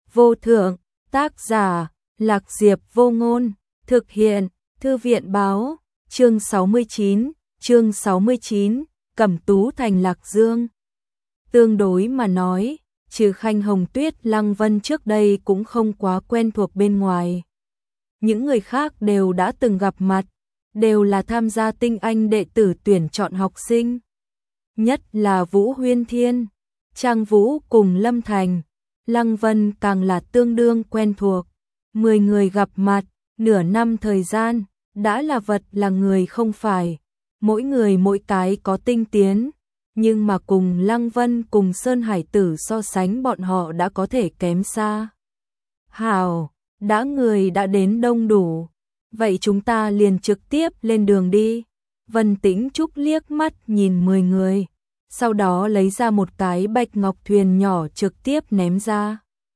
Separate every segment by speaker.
Speaker 1: vô thượng, tác giả, Lạc Diệp Vô Ngôn, thực hiện, Thư viện báo, chương 69, Cẩm Tú thành Lạc Dương. Tương đối mà nói, trừ Khanh Hồng Tuyết, Lăng Vân trước đây cũng không quá quen thuộc bên ngoài. Những người khác đều đã từng gặp mặt, đều là tham gia tinh anh đệ tử tuyển chọn học sinh. Nhất là Vũ Huyên Thiên, Trang Vũ cùng Lâm Thành, Lăng Vân càng là tương đương quen thuộc. 10 người gặp mặt, nửa năm thời gian, đã là vật là người không phải. Mỗi người mỗi cái có tinh tiến, nhưng mà cùng Lăng Vân cùng Sơn Hải Tử so sánh bọn họ đã có thể kém xa. Hảo, đã người đã đến đông đủ, vậy chúng ta liền trực tiếp lên đường đi. Vân Tĩnh Trúc liếc mắt nhìn 10 người, sau đó lấy ra một cái bạch ngọc thuyền nhỏ trực tiếp ném ra.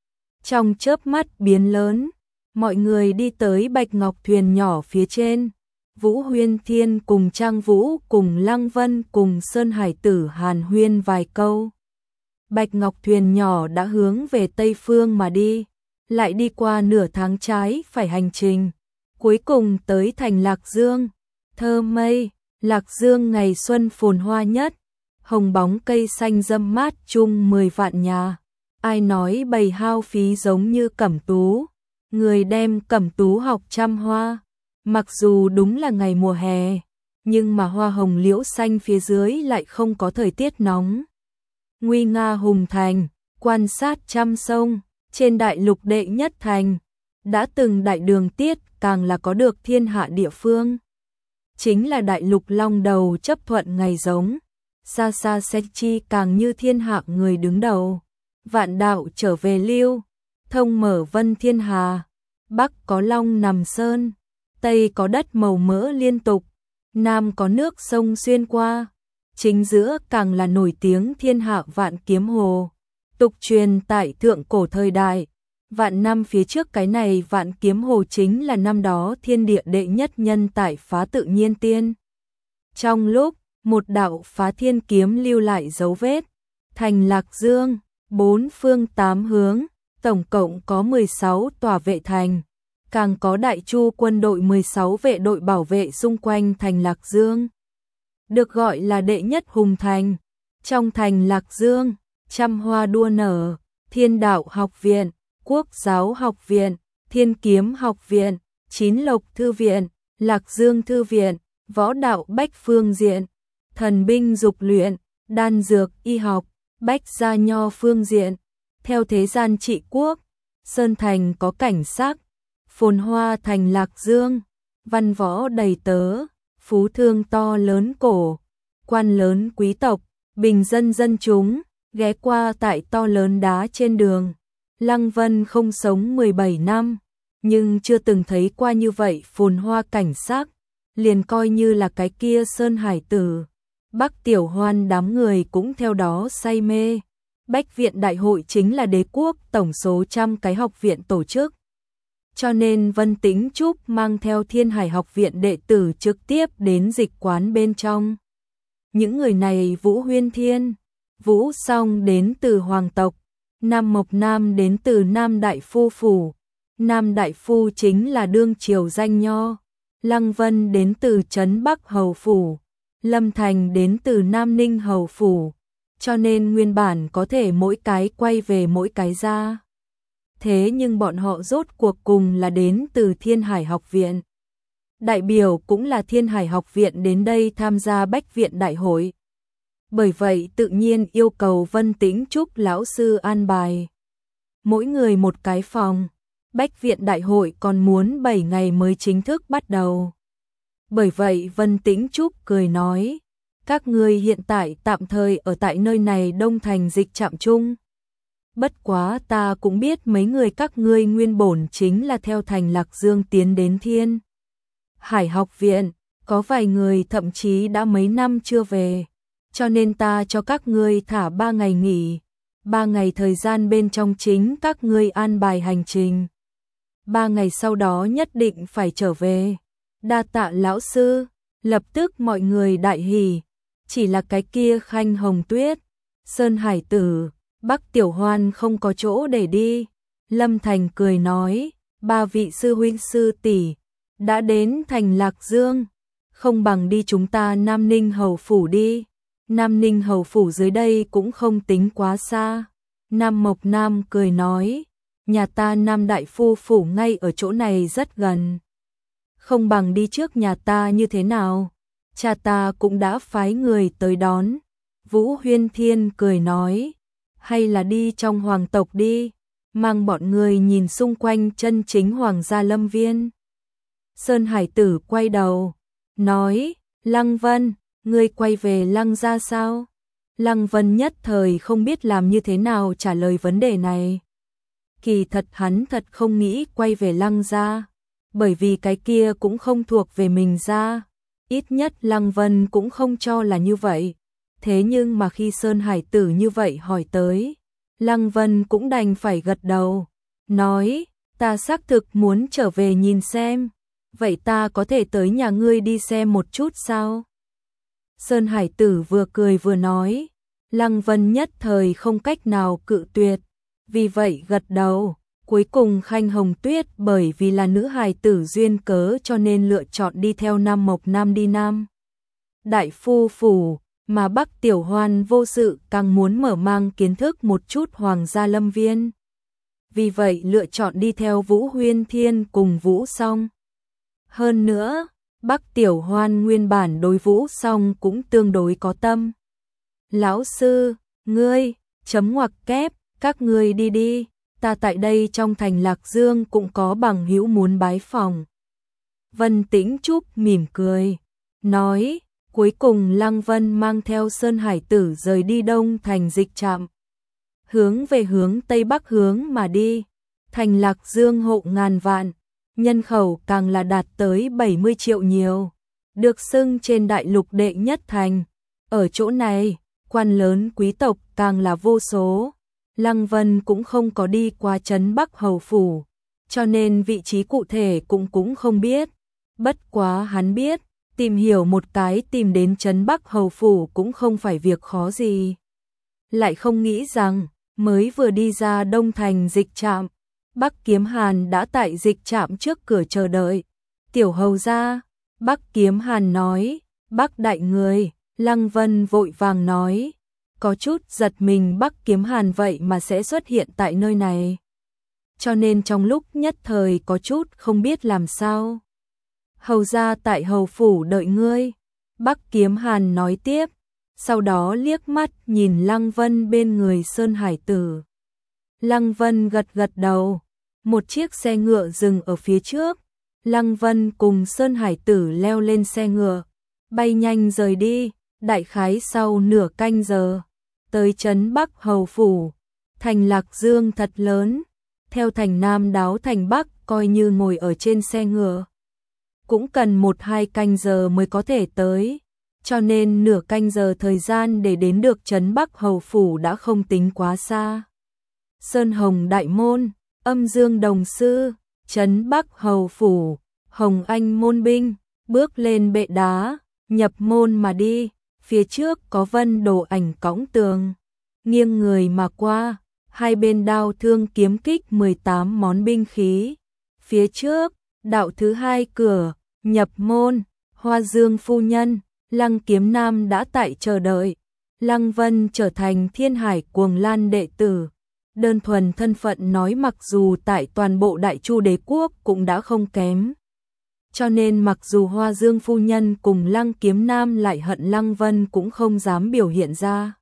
Speaker 1: Trong chớp mắt biến lớn, mọi người đi tới bạch ngọc thuyền nhỏ phía trên. Vũ Huyên Thiên cùng Trang Vũ cùng Lăng Vân cùng Sơn Hải Tử hàn huyên vài câu. Bạch ngọc thuyền nhỏ đã hướng về Tây Phương mà đi, lại đi qua nửa tháng trái phải hành trình, cuối cùng tới thành Lạc Dương. Thơ mây, Lạc Dương ngày xuân phồn hoa nhất, hồng bóng cây xanh râm mát chung 10 vạn nhà. Ai nói bầy hao phí giống như Cẩm Tú, người đem Cẩm Tú học trăm hoa. Mặc dù đúng là ngày mùa hè, nhưng mà hoa hồng liễu xanh phía dưới lại không có thời tiết nóng. Nguy nga hùng thành, quan sát trăm sông, trên đại lục đệ nhất thành, đã từng đại đường tiết càng là có được thiên hạ địa phương. Chính là đại lục long đầu chấp thuận ngày giống, xa xa xét chi càng như thiên hạ người đứng đầu. Vạn đạo trở về lưu, thông mở vân thiên hà, bắc có long nằm sơn, tây có đất màu mỡ liên tục, nam có nước sông xuyên qua, chính giữa càng là nổi tiếng thiên hạ vạn kiếm hồ. Tục truyền tại thượng cổ thời đại, vạn năm phía trước cái này vạn kiếm hồ chính là năm đó thiên địa đệ nhất nhân tại phá tự nhiên tiên. Trong lúc, một đạo phá thiên kiếm lưu lại dấu vết, thành Lạc Dương, 4 phương 8 hướng, tổng cộng có 16 tòa vệ thành, càng có đại chu quân đội 16 vệ đội bảo vệ xung quanh thành Lạc Dương. Được gọi là đệ nhất hùng thành. Trong thành Lạc Dương, trăm hoa đua nở, Thiên Đạo Học Viện, Quốc Giáo Học Viện, Thiên Kiếm Học Viện, Chín Lộc Thư Viện, Lạc Dương Thư Viện, Võ Đạo Bách Phương Diện, Thần Binh Dục Luyện, Đan Dược Y Học, Bách Gia Nho Phương Diện. Theo thế gian trị quốc, Sơn Thành có cảnh sắc, phồn hoa thành Lạc Dương, văn võ đầy tớ, phú thương to lớn cổ, quan lớn quý tộc, bình dân dân chúng, ghé qua tại to lớn đá trên đường. Lăng Vân không sống 17 năm, nhưng chưa từng thấy qua như vậy phồn hoa cảnh sắc, liền coi như là cái kia Sơn Hải Tử. Bắc Tiểu Hoan đám người cũng theo đó say mê. Bách viện đại hội chính là đế quốc tổng số trăm cái học viện tổ chức. Cho nên Vân Tĩnh Trúc mang theo Thiên Hải học viện đệ tử trực tiếp đến dịch quán bên trong. Những người này Vũ Huyên Thiên, Vũ Song đến từ Hoàng tộc, Nam Mộc Nam đến từ Nam Đại Phu Phủ, Nam Đại Phu chính là đương triều danh nho, Lăng Vân đến từ Trấn Bắc Hầu Phủ, Lâm Thành đến từ Nam Ninh Hầu Phủ, cho nên nguyên bản có thể mỗi cái quay về mỗi cái ra. Thế nhưng bọn họ rốt cuộc cùng là đến từ Thiên Hải học viện. Đại biểu cũng là Thiên Hải học viện đến đây tham gia Bách viện đại hội. Bởi vậy tự nhiên yêu cầu Vân Tĩnh Trúc lão sư an bài. Mỗi người một cái phòng, Bách viện đại hội còn muốn 7 ngày mới chính thức bắt đầu. Bởi vậy Vân Tĩnh Trúc cười nói, các ngươi hiện tại tạm thời ở tại nơi này Đông Thành dịch trạm chung. Bất quá ta cũng biết mấy người các ngươi nguyên bổn chính là theo thành Lạc Dương tiến đến Thiên Hải học viện, có vài người thậm chí đã mấy năm chưa về, cho nên ta cho các ngươi thả 3 ngày nghỉ, 3 ngày thời gian bên trong chính các ngươi an bài hành trình. 3 ngày sau đó nhất định phải trở về. Đa tạ lão sư, lập tức mọi người đại hỉ, chỉ là cái kia Khanh Hồng Tuyết, Sơn Hải Tử, Bắc Tiểu Hoan không có chỗ để đi, Lâm Thành cười nói, ba vị sư huynh sư tỷ đã đến thành Lạc Dương, không bằng đi chúng ta Nam Ninh Hầu Phủ đi. Nam Ninh Hầu Phủ dưới đây cũng không tính quá xa. Nam Mộc Nam cười nói, nhà ta Nam Đại Phu Phủ ngay ở chỗ này rất gần. Không bằng đi trước nhà ta như thế nào? Cha ta cũng đã phái người tới đón. Vũ Huyên Thiên cười nói, hay là đi trong hoàng tộc đi, mang bọn người nhìn xung quanh chân chính hoàng gia lâm viên. Sơn Hải Tử quay đầu, nói, Lăng Vân, ngươi quay về Lăng gia sao? Lăng Vân nhất thời không biết làm như thế nào trả lời vấn đề này. Kỳ thật hắn thật không nghĩ quay về Lăng gia, bởi vì cái kia cũng không thuộc về mình gia. Ít nhất Lăng Vân cũng không cho là như vậy. Thế nhưng mà khi Sơn Hải Tử như vậy hỏi tới, Lăng Vân cũng đành phải gật đầu, nói, ta xác thực muốn trở về nhìn xem, vậy ta có thể tới nhà ngươi đi xem một chút sao? Sơn Hải Tử vừa cười vừa nói, Lăng Vân nhất thời không cách nào cự tuyệt, vì vậy gật đầu. Cuối cùng Khanh Hồng Tuyết bởi vì là nữ hài tử duyên cớ cho nên lựa chọn đi theo Nam Mộc Nam đi Nam Đại Phu Phủ, mà Bắc Tiểu Hoan vô sự càng muốn mở mang kiến thức một chút hoàng gia lâm viên. Vì vậy lựa chọn đi theo Vũ Huyên Thiên cùng Vũ Song. Hơn nữa, Bắc Tiểu Hoan nguyên bản đối Vũ Song cũng tương đối có tâm. Lão sư, ngươi, chấm ngoặc kép, các ngươi đi đi. Ta tại đây trong thành Lạc Dương cũng có bằng hữu muốn bái phỏng. Vân Tĩnh Trúc mỉm cười, nói, cuối cùng Lăng Vân mang theo Sơn Hải Tử rời đi Đông thành dịch trạm. Hướng về hướng Tây Bắc hướng mà đi, thành Lạc Dương hộ ngàn vạn, nhân khẩu càng là đạt tới 70 triệu nhiều, được xưng trên đại lục đệ nhất thành. Ở chỗ này, quan lớn quý tộc càng là vô số. Lăng Vân cũng không có đi qua trấn Bắc Hầu Phủ, cho nên vị trí cụ thể cũng không biết. Bất quá hắn biết, tìm hiểu một cái tìm đến trấn Bắc Hầu Phủ cũng không phải việc khó gì. Lại không nghĩ rằng, mới vừa đi ra Đông thành dịch trạm, Bắc Kiếm Hàn đã tại dịch trạm trước cửa chờ đợi. Tiểu hầu gia, Bắc Kiếm Hàn nói, Bắc đại người, Lăng Vân vội vàng nói. Có chút giật mình Bắc Kiếm Hàn vậy mà sẽ xuất hiện tại nơi này. Cho nên trong lúc nhất thời có chút không biết làm sao. Hầu gia tại hầu phủ đợi ngươi. Bắc Kiếm Hàn nói tiếp. Sau đó liếc mắt nhìn Lăng Vân bên người Sơn Hải Tử. Lăng Vân gật gật đầu. Một chiếc xe ngựa dừng ở phía trước. Lăng Vân cùng Sơn Hải Tử leo lên xe ngựa. Bay nhanh rời đi. Đại khái sau nửa canh giờ. Tới trấn Bắc Hầu Phủ, thành Lạc Dương thật lớn, theo thành Nam đáo thành Bắc coi như ngồi ở trên xe ngựa. Cũng cần 1-2 canh giờ mới có thể tới, cho nên nửa canh giờ thời gian để đến được trấn Bắc Hầu Phủ đã không tính quá xa. Sơn Hồng Đại Môn, Âm Dương Đồng Sư, trấn Bắc Hầu Phủ, Hồng Anh Môn Binh, bước lên bệ đá, nhập môn mà đi. Phía trước có Vân Đồ Ảnh cõng tường, nghiêng người mà qua, hai bên đao thương kiếm kích 18 món binh khí. Phía trước, đạo thứ hai cửa, nhập môn, Hoa Dương phu nhân, Lăng Kiếm Nam đã tại chờ đợi. Lăng Vân trở thành Thiên Hải Cuồng Lan đệ tử. Đơn thuần thân phận nói mặc dù tại toàn bộ Đại Chu đế quốc cũng đã không kém. Cho nên mặc dù Hoa Dương phu nhân cùng Lăng Kiếm Nam lại hận Lăng Vân cũng không dám biểu hiện ra.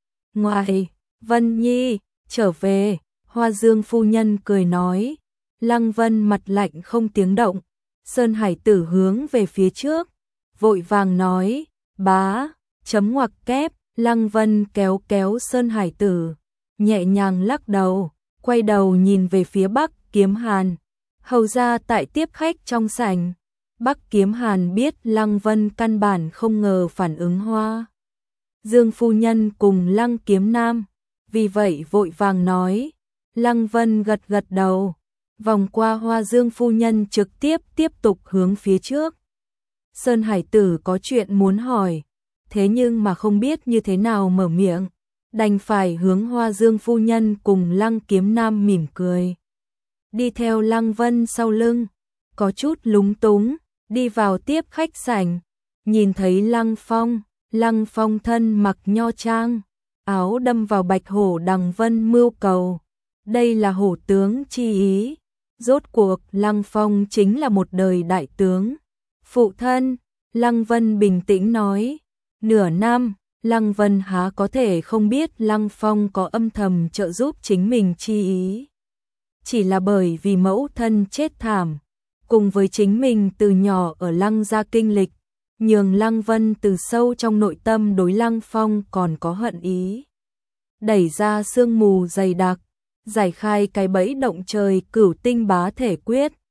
Speaker 1: Ngoài, Vân Nhi, trở về, Hoa Dương phu nhân cười nói. Lăng Vân mặt lạnh không tiếng động. Sơn Hải Tử hướng về phía trước, vội vàng nói, bá, chấm ngoặc kép. Lăng Vân kéo kéo Sơn Hải Tử, nhẹ nhàng lắc đầu, quay đầu nhìn về phía Bắc Kiếm Hàn. Hầu ra tại tiếp khách trong sảnh. Bắc Kiếm Hàn biết Lăng Vân căn bản không ngờ phản ứng Hoa Dương phu nhân cùng Lăng Kiếm Nam, vì vậy vội vàng nói. Lăng Vân gật gật đầu, vòng qua Hoa Dương phu nhân trực tiếp tục hướng phía trước. Sơn Hải Tử có chuyện muốn hỏi, thế nhưng mà không biết như thế nào mở miệng, đành phải hướng Hoa Dương phu nhân cùng Lăng Kiếm Nam mỉm cười. đi theo Lăng Vân sau lưng, có chút lúng túng, đi vào tiếp khách sảnh, nhìn thấy Lăng Phong thân mặc nho trang, áo đâm vào bạch hổ đằng vân mưu cầu. Đây là hổ tướng chi ý, rốt cuộc Lăng Phong chính là một đời đại tướng. Phụ thân, Lăng Vân bình tĩnh nói, nửa năm, Lăng Vân há có thể không biết Lăng Phong có âm thầm trợ giúp chính mình chi ý. Chỉ là bởi vì mẫu thân chết thảm, cùng với chính mình từ nhỏ ở Lăng gia kinh lịch, nhường Lăng Vân từ sâu trong nội tâm đối Lăng Phong còn có hận ý. Đẩy ra sương mù dày đặc, giải khai cái bẫy động trời cửu tinh bá thể quyết,